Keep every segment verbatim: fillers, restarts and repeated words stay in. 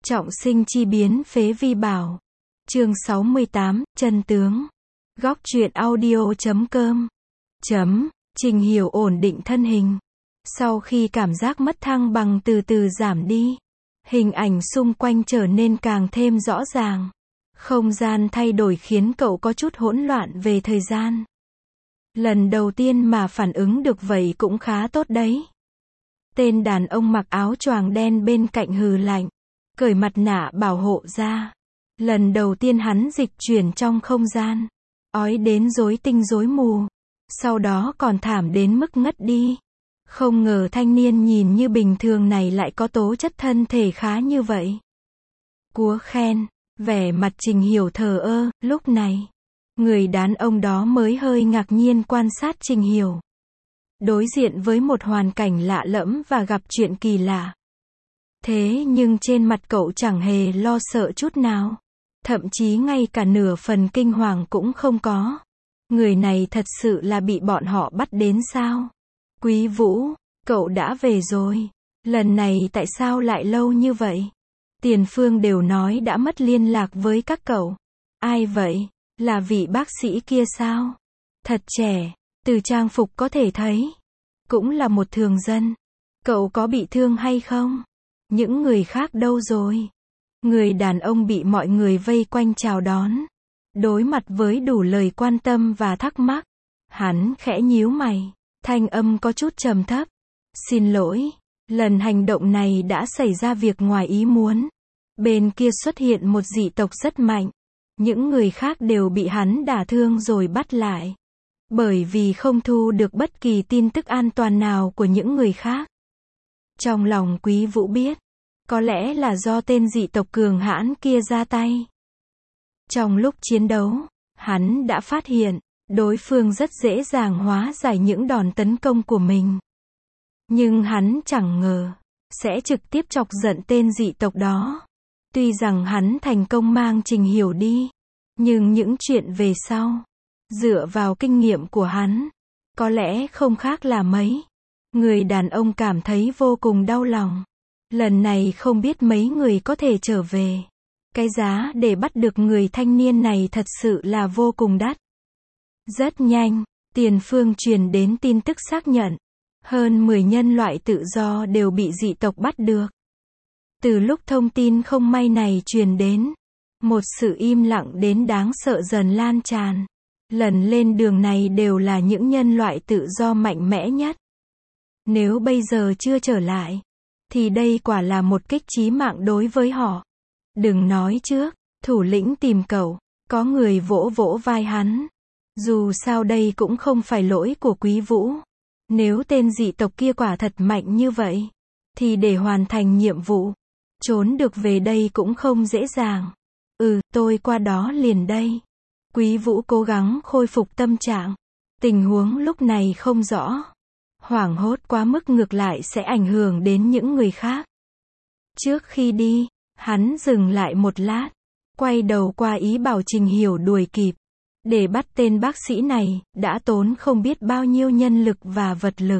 Trọng sinh chi biến phế vi bảo. Chương sáu mươi tám, chân tướng. Góc truyện audio chấm com. Chấm, Trình Hiểu ổn định thân hình. Sau khi cảm giác mất thăng bằng từ từ giảm đi, hình ảnh xung quanh trở nên càng thêm rõ ràng. Không gian thay đổi khiến cậu có chút hỗn loạn về thời gian. Lần đầu tiên mà phản ứng được vậy cũng khá tốt đấy. Tên đàn ông mặc áo choàng đen bên cạnh hừ lạnh, cởi mặt nạ bảo hộ ra. Lần đầu tiên hắn dịch chuyển trong không gian, ói đến rối tinh rối mù, sau đó còn thảm đến mức ngất đi. Không ngờ thanh niên nhìn như bình thường này lại có tố chất thân thể khá như vậy. Cúa khen, vẻ mặt Trình Hiểu thờ ơ, lúc này, người đàn ông đó mới hơi ngạc nhiên quan sát Trình Hiểu. Đối diện với một hoàn cảnh lạ lẫm và gặp chuyện kỳ lạ. Thế nhưng trên mặt cậu chẳng hề lo sợ chút nào. Thậm chí ngay cả nửa phần kinh hoàng cũng không có. Người này thật sự là bị bọn họ bắt đến sao? Quý Vũ, cậu đã về rồi. Lần này tại sao lại lâu như vậy? Tiền Phương đều nói đã mất liên lạc với các cậu. Ai vậy? Là vị bác sĩ kia sao? Thật trẻ, từ trang phục có thể thấy. Cũng là một thường dân. Cậu có bị thương hay không? Những người khác đâu rồi? Người đàn ông bị mọi người vây quanh chào đón. Đối mặt với đủ lời quan tâm và thắc mắc, hắn khẽ nhíu mày, thanh âm có chút trầm thấp. Xin lỗi, lần hành động này đã xảy ra việc ngoài ý muốn. Bên kia xuất hiện một dị tộc rất mạnh. Những người khác đều bị hắn đả thương rồi bắt lại. Bởi vì không thu được bất kỳ tin tức an toàn nào của những người khác. Trong lòng Quý Vũ biết, có lẽ là do tên dị tộc cường hãn kia ra tay. Trong lúc chiến đấu, hắn đã phát hiện, đối phương rất dễ dàng hóa giải những đòn tấn công của mình. Nhưng hắn chẳng ngờ, sẽ trực tiếp chọc giận tên dị tộc đó. Tuy rằng hắn thành công mang Trình Hiểu đi, nhưng những chuyện về sau, dựa vào kinh nghiệm của hắn, có lẽ không khác là mấy. Người đàn ông cảm thấy vô cùng đau lòng. Lần này không biết mấy người có thể trở về. Cái giá để bắt được người thanh niên này thật sự là vô cùng đắt. Rất nhanh, Tiền Phương truyền đến tin tức xác nhận. Hơn mười nhân loại tự do đều bị dị tộc bắt được. Từ lúc thông tin không may này truyền đến, một sự im lặng đến đáng sợ dần lan tràn. Lần lên đường này đều là những nhân loại tự do mạnh mẽ nhất. Nếu bây giờ chưa trở lại, thì đây quả là một kích chí mạng đối với họ. Đừng nói trước, thủ lĩnh tìm cậu, có người vỗ vỗ vai hắn. Dù sao đây cũng không phải lỗi của Quý Vũ. Nếu tên dị tộc kia quả thật mạnh như vậy, thì để hoàn thành nhiệm vụ, trốn được về đây cũng không dễ dàng. Ừ, tôi qua đó liền đây. Quý Vũ cố gắng khôi phục tâm trạng. Tình huống lúc này không rõ. Hoảng hốt quá mức ngược lại sẽ ảnh hưởng đến những người khác. Trước khi đi, hắn dừng lại một lát, quay đầu qua ý bảo Trình Hiểu đuổi kịp. Để bắt tên bác sĩ này, đã tốn không biết bao nhiêu nhân lực và vật lực.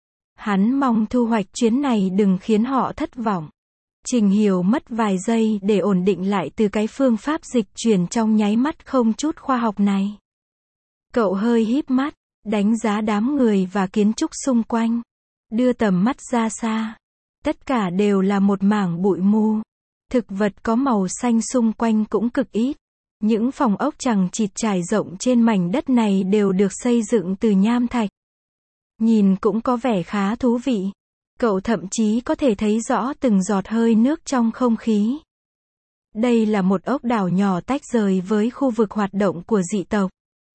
Hắn mong thu hoạch chuyến này đừng khiến họ thất vọng. Trình Hiểu mất vài giây để ổn định lại từ cái phương pháp dịch chuyển trong nháy mắt không chút khoa học này. Cậu hơi híp mắt, đánh giá đám người và kiến trúc xung quanh. Đưa tầm mắt ra xa. Tất cả đều là một mảng bụi mù. Thực vật có màu xanh xung quanh cũng cực ít. Những phòng ốc chằng chịt trải rộng trên mảnh đất này đều được xây dựng từ nham thạch. Nhìn cũng có vẻ khá thú vị. Cậu thậm chí có thể thấy rõ từng giọt hơi nước trong không khí. Đây là một ốc đảo nhỏ tách rời với khu vực hoạt động của dị tộc.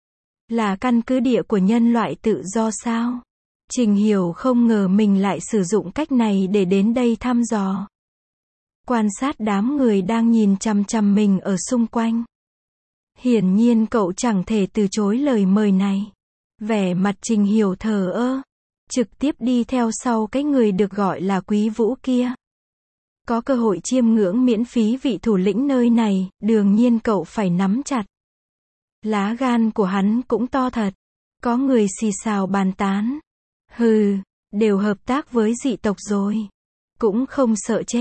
Là căn cứ địa của nhân loại tự do sao? Trình Hiểu không ngờ mình lại sử dụng cách này để đến đây thăm dò. Quan sát đám người đang nhìn chằm chằm mình ở xung quanh. Hiển nhiên cậu chẳng thể từ chối lời mời này. Vẻ mặt Trình Hiểu thờ ơ, trực tiếp đi theo sau cái người được gọi là Quý Vũ kia. Có cơ hội chiêm ngưỡng miễn phí vị thủ lĩnh nơi này, đương nhiên cậu phải nắm chặt. Lá gan của hắn cũng to thật. Có người xì xào bàn tán. Hừ, đều hợp tác với dị tộc rồi. Cũng không sợ chết.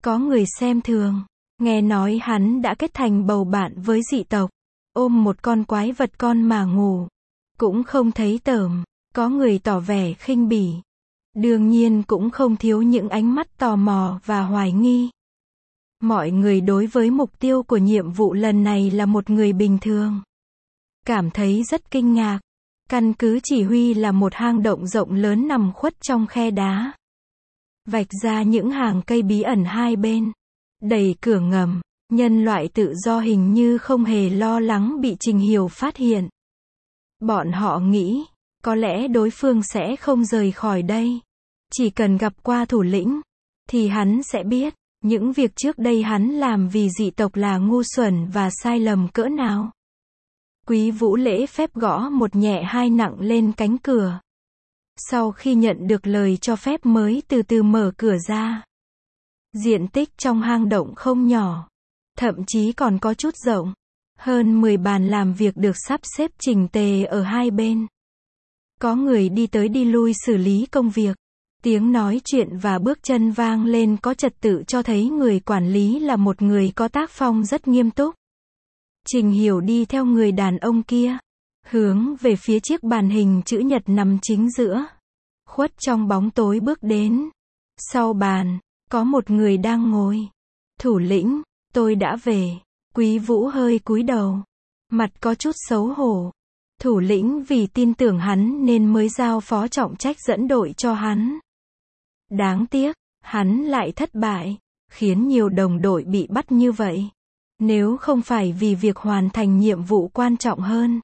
Có người xem thường, nghe nói hắn đã kết thành bầu bạn với dị tộc, ôm một con quái vật con mà ngủ, cũng không thấy tởm. Có người tỏ vẻ khinh bỉ. Đương nhiên cũng không thiếu những ánh mắt tò mò và hoài nghi. Mọi người đối với mục tiêu của nhiệm vụ lần này là một người bình thường, cảm thấy rất kinh ngạc. Căn cứ chỉ huy là một hang động rộng lớn nằm khuất trong khe đá, vạch ra những hàng cây bí ẩn hai bên. Đẩy cửa ngầm, nhân loại tự do hình như không hề lo lắng bị Trình Hiểu phát hiện. Bọn họ nghĩ, có lẽ đối phương sẽ không rời khỏi đây. Chỉ cần gặp qua thủ lĩnh, thì hắn sẽ biết, những việc trước đây hắn làm vì dị tộc là ngu xuẩn và sai lầm cỡ nào. Quý Vũ lễ phép gõ một nhẹ hai nặng lên cánh cửa. Sau khi nhận được lời cho phép mới từ từ mở cửa ra. Diện tích trong hang động không nhỏ, thậm chí còn có chút rộng. Hơn mười bàn làm việc được sắp xếp chỉnh tề ở hai bên. Có người đi tới đi lui xử lý công việc. Tiếng nói chuyện và bước chân vang lên có trật tự cho thấy người quản lý là một người có tác phong rất nghiêm túc. Trình Hiểu đi theo người đàn ông kia, hướng về phía chiếc bàn hình chữ nhật nằm chính giữa. Khuất trong bóng tối bước đến. Sau bàn, có một người đang ngồi. Thủ lĩnh, tôi đã về. Quý Vũ hơi cúi đầu, mặt có chút xấu hổ. Thủ lĩnh vì tin tưởng hắn nên mới giao phó trọng trách dẫn đội cho hắn. Đáng tiếc, hắn lại thất bại, khiến nhiều đồng đội bị bắt như vậy. Nếu không phải vì việc hoàn thành nhiệm vụ quan trọng hơn,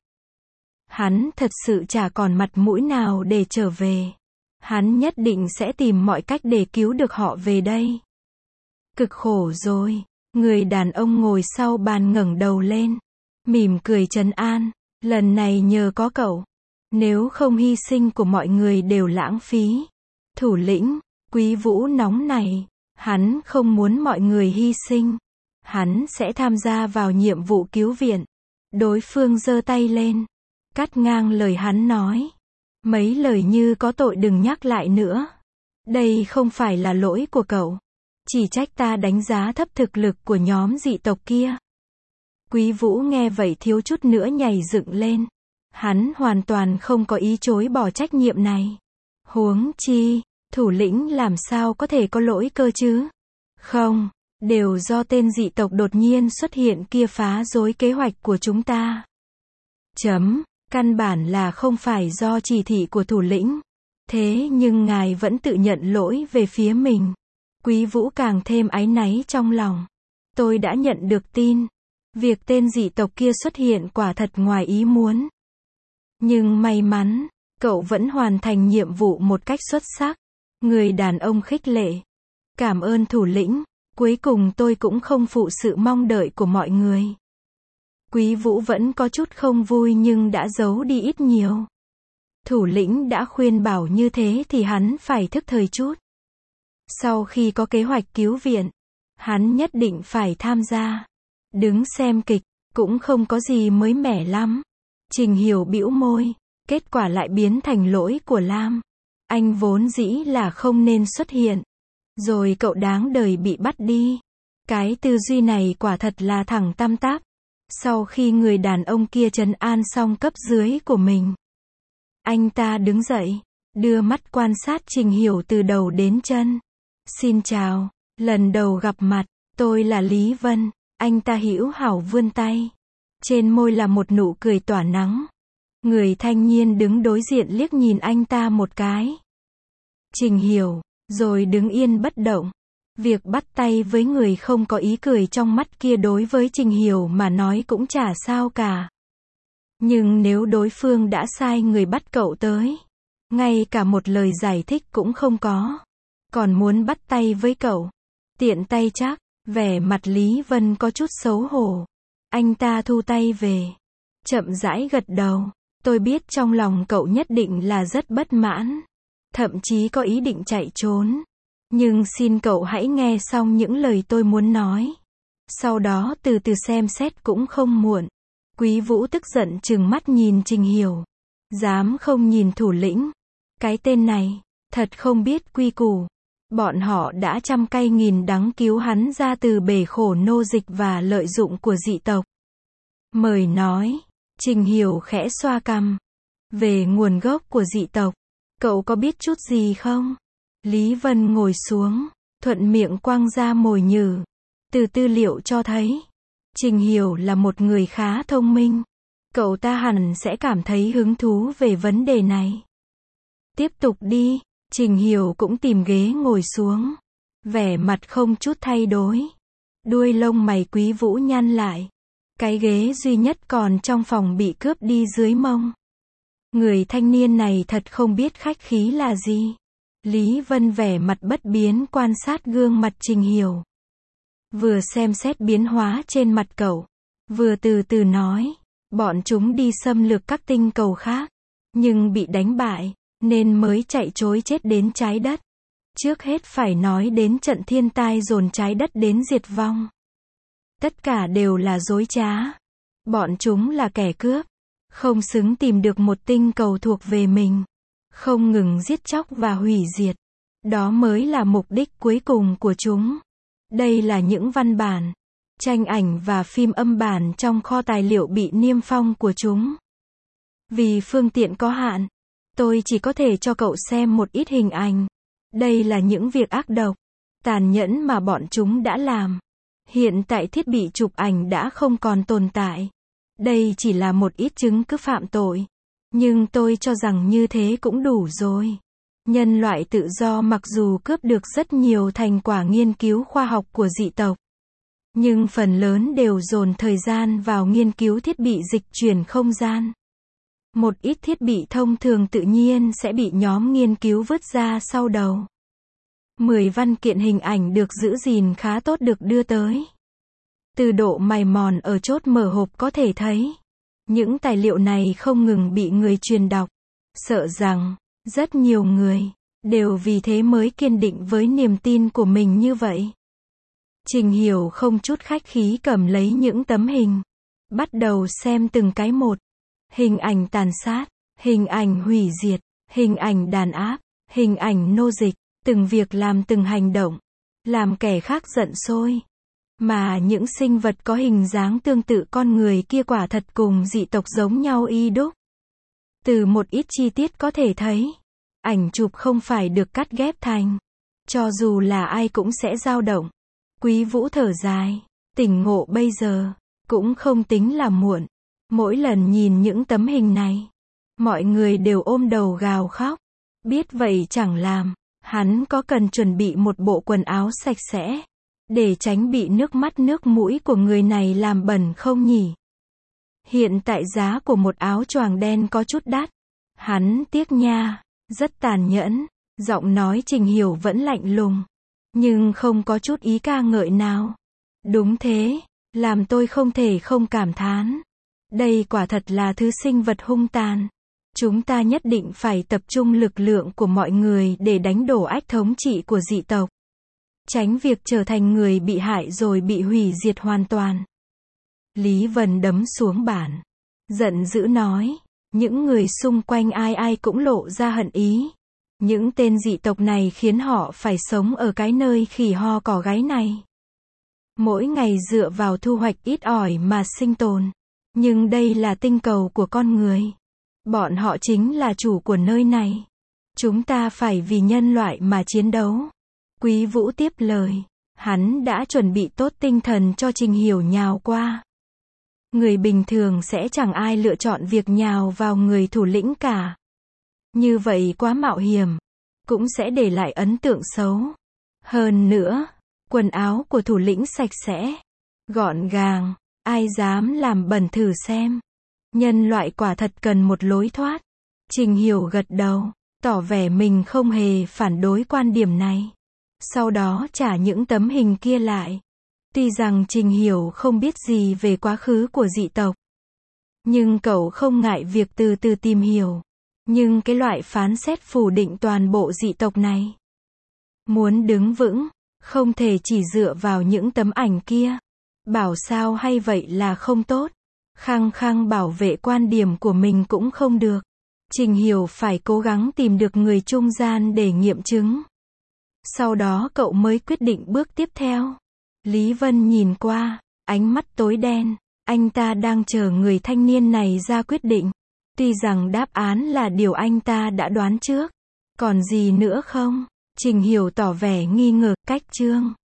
hắn thật sự chả còn mặt mũi nào để trở về. Hắn nhất định sẽ tìm mọi cách để cứu được họ về đây. Cực khổ rồi. Người đàn ông ngồi sau bàn ngẩng đầu lên, mỉm cười trấn an. Lần này nhờ có cậu, nếu không hy sinh của mọi người đều lãng phí. Thủ lĩnh, Quý Vũ nóng này, hắn không muốn mọi người hy sinh. Hắn sẽ tham gia vào nhiệm vụ cứu viện. Đối phương giơ tay lên, cắt ngang lời hắn nói. Mấy lời như có tội đừng nhắc lại nữa. Đây không phải là lỗi của cậu. Chỉ trách ta đánh giá thấp thực lực của nhóm dị tộc kia. Quý Vũ nghe vậy thiếu chút nữa nhảy dựng lên. Hắn hoàn toàn không có ý chối bỏ trách nhiệm này. Huống chi, thủ lĩnh làm sao có thể có lỗi cơ chứ? Không, đều do tên dị tộc đột nhiên xuất hiện kia phá rối kế hoạch của chúng ta. Chấm, căn bản là không phải do chỉ thị của thủ lĩnh. Thế nhưng ngài vẫn tự nhận lỗi về phía mình. Quý Vũ càng thêm áy náy trong lòng. Tôi đã nhận được tin. Việc tên dị tộc kia xuất hiện quả thật ngoài ý muốn. Nhưng may mắn, cậu vẫn hoàn thành nhiệm vụ một cách xuất sắc. Người đàn ông khích lệ. Cảm ơn thủ lĩnh, cuối cùng tôi cũng không phụ sự mong đợi của mọi người. Quý Vũ vẫn có chút không vui nhưng đã giấu đi ít nhiều. Thủ lĩnh đã khuyên bảo như thế thì hắn phải thức thời chút. Sau khi có kế hoạch cứu viện, hắn nhất định phải tham gia. Đứng xem kịch, cũng không có gì mới mẻ lắm. Trình Hiểu bĩu môi, kết quả lại biến thành lỗi của Lam. Anh vốn dĩ là không nên xuất hiện. Rồi cậu đáng đời bị bắt đi. Cái tư duy này quả thật là thẳng tăm tắp. Sau khi người đàn ông kia trấn an xong cấp dưới của mình, anh ta đứng dậy, đưa mắt quan sát Trình Hiểu từ đầu đến chân. Xin chào, lần đầu gặp mặt, tôi là Lý Vân. Anh ta hữu hảo vươn tay. Trên môi là một nụ cười tỏa nắng. Người thanh niên đứng đối diện liếc nhìn anh ta một cái. Trình Hiểu, rồi đứng yên bất động. Việc bắt tay với người không có ý cười trong mắt kia đối với Trình Hiểu mà nói cũng chả sao cả. Nhưng nếu đối phương đã sai người bắt cậu tới, ngay cả một lời giải thích cũng không có, còn muốn bắt tay với cậu, tiện tay chắc. Vẻ mặt Lý Vân có chút xấu hổ. Anh ta thu tay về, chậm rãi gật đầu. Tôi biết trong lòng cậu nhất định là rất bất mãn, thậm chí có ý định chạy trốn. Nhưng xin cậu hãy nghe xong những lời tôi muốn nói. Sau đó từ từ xem xét cũng không muộn. Quý Vũ tức giận trừng mắt nhìn Trình Hiểu. Dám không nhìn thủ lĩnh. Cái tên này, thật không biết quy củ. Bọn họ đã trăm cay nghìn đắng cứu hắn ra từ bể khổ nô dịch và lợi dụng của dị tộc. Mời nói. Trình Hiểu khẽ xoa cằm. Về nguồn gốc của dị tộc, cậu có biết chút gì không? Lý Vân ngồi xuống, thuận miệng quăng ra mồi nhử. Từ tư liệu cho thấy, Trình Hiểu là một người khá thông minh. Cậu ta hẳn sẽ cảm thấy hứng thú về vấn đề này. Tiếp tục đi. Trình Hiểu cũng tìm ghế ngồi xuống. Vẻ mặt không chút thay đổi. Đuôi lông mày Quý Vũ nhăn lại. Cái ghế duy nhất còn trong phòng bị cướp đi dưới mông. Người thanh niên này thật không biết khách khí là gì. Lý Vân vẻ mặt bất biến quan sát gương mặt Trình Hiểu. Vừa xem xét biến hóa trên mặt cậu, vừa từ từ nói, bọn chúng đi xâm lược các tinh cầu khác, nhưng bị đánh bại, nên mới chạy trối chết đến trái đất. Trước hết phải nói đến trận thiên tai dồn trái đất đến diệt vong. Tất cả đều là dối trá. Bọn chúng là kẻ cướp, không xứng tìm được một tinh cầu thuộc về mình, không ngừng giết chóc và hủy diệt. Đó mới là mục đích cuối cùng của chúng. Đây là những văn bản, tranh ảnh và phim âm bản trong kho tài liệu bị niêm phong của chúng. Vì phương tiện có hạn, tôi chỉ có thể cho cậu xem một ít hình ảnh. Đây là những việc ác độc, tàn nhẫn mà bọn chúng đã làm. Hiện tại thiết bị chụp ảnh đã không còn tồn tại. Đây chỉ là một ít chứng cứ phạm tội. Nhưng tôi cho rằng như thế cũng đủ rồi. Nhân loại tự do mặc dù cướp được rất nhiều thành quả nghiên cứu khoa học của dị tộc, nhưng phần lớn đều dồn thời gian vào nghiên cứu thiết bị dịch chuyển không gian. Một ít thiết bị thông thường tự nhiên sẽ bị nhóm nghiên cứu vứt ra sau đầu. Mười văn kiện hình ảnh được giữ gìn khá tốt được đưa tới. Từ độ mài mòn ở chốt mở hộp có thể thấy, những tài liệu này không ngừng bị người truyền đọc. Sợ rằng, rất nhiều người, đều vì thế mới kiên định với niềm tin của mình như vậy. Trình Hiểu không chút khách khí cầm lấy những tấm hình. Bắt đầu xem từng cái một. Hình ảnh tàn sát, hình ảnh hủy diệt, hình ảnh đàn áp, hình ảnh nô dịch, từng việc làm từng hành động, làm kẻ khác giận sôi. Mà những sinh vật có hình dáng tương tự con người kia quả thật cùng dị tộc giống nhau y đúc. Từ một ít chi tiết có thể thấy, ảnh chụp không phải được cắt ghép thành. Cho dù là ai cũng sẽ dao động. Quý Vũ thở dài, tỉnh ngộ bây giờ, cũng không tính là muộn. Mỗi lần nhìn những tấm hình này, mọi người đều ôm đầu gào khóc. Biết vậy chẳng làm, hắn có cần chuẩn bị một bộ quần áo sạch sẽ, để tránh bị nước mắt nước mũi của người này làm bẩn không nhỉ? Hiện tại giá của một áo choàng đen có chút đắt. Hắn tiếc nha, rất tàn nhẫn. Giọng nói Trình Hiểu vẫn lạnh lùng, nhưng không có chút ý ca ngợi nào. Đúng thế, làm tôi không thể không cảm thán. Đây quả thật là thứ sinh vật hung tàn. Chúng ta nhất định phải tập trung lực lượng của mọi người để đánh đổ ách thống trị của dị tộc. Tránh việc trở thành người bị hại rồi bị hủy diệt hoàn toàn. Lý Vân đấm xuống bàn, giận dữ nói, những người xung quanh ai ai cũng lộ ra hận ý. Những tên dị tộc này khiến họ phải sống ở cái nơi khỉ ho cỏ gáy này. Mỗi ngày dựa vào thu hoạch ít ỏi mà sinh tồn. Nhưng đây là tinh cầu của con người. Bọn họ chính là chủ của nơi này. Chúng ta phải vì nhân loại mà chiến đấu. Quý Vũ tiếp lời. Hắn đã chuẩn bị tốt tinh thần cho Trình Hiểu nhào qua. Người bình thường sẽ chẳng ai lựa chọn việc nhào vào người thủ lĩnh cả. Như vậy quá mạo hiểm. Cũng sẽ để lại ấn tượng xấu. Hơn nữa, quần áo của thủ lĩnh sạch sẽ, gọn gàng. Ai dám làm bẩn thử xem. Nhân loại quả thật cần một lối thoát. Trình Hiểu gật đầu, tỏ vẻ mình không hề phản đối quan điểm này. Sau đó trả những tấm hình kia lại. Tuy rằng Trình Hiểu không biết gì về quá khứ của dị tộc, nhưng cậu không ngại việc từ từ tìm hiểu. Nhưng cái loại phán xét phủ định toàn bộ dị tộc này, muốn đứng vững, không thể chỉ dựa vào những tấm ảnh kia. Bảo sao hay vậy là không tốt. Khăng khăng bảo vệ quan điểm của mình cũng không được. Trình Hiểu phải cố gắng tìm được người trung gian để nghiệm chứng. Sau đó cậu mới quyết định bước tiếp theo. Lý Vân nhìn qua, ánh mắt tối đen. Anh ta đang chờ người thanh niên này ra quyết định. Tuy rằng đáp án là điều anh ta đã đoán trước. Còn gì nữa không? Trình Hiểu tỏ vẻ nghi ngờ, cách chương.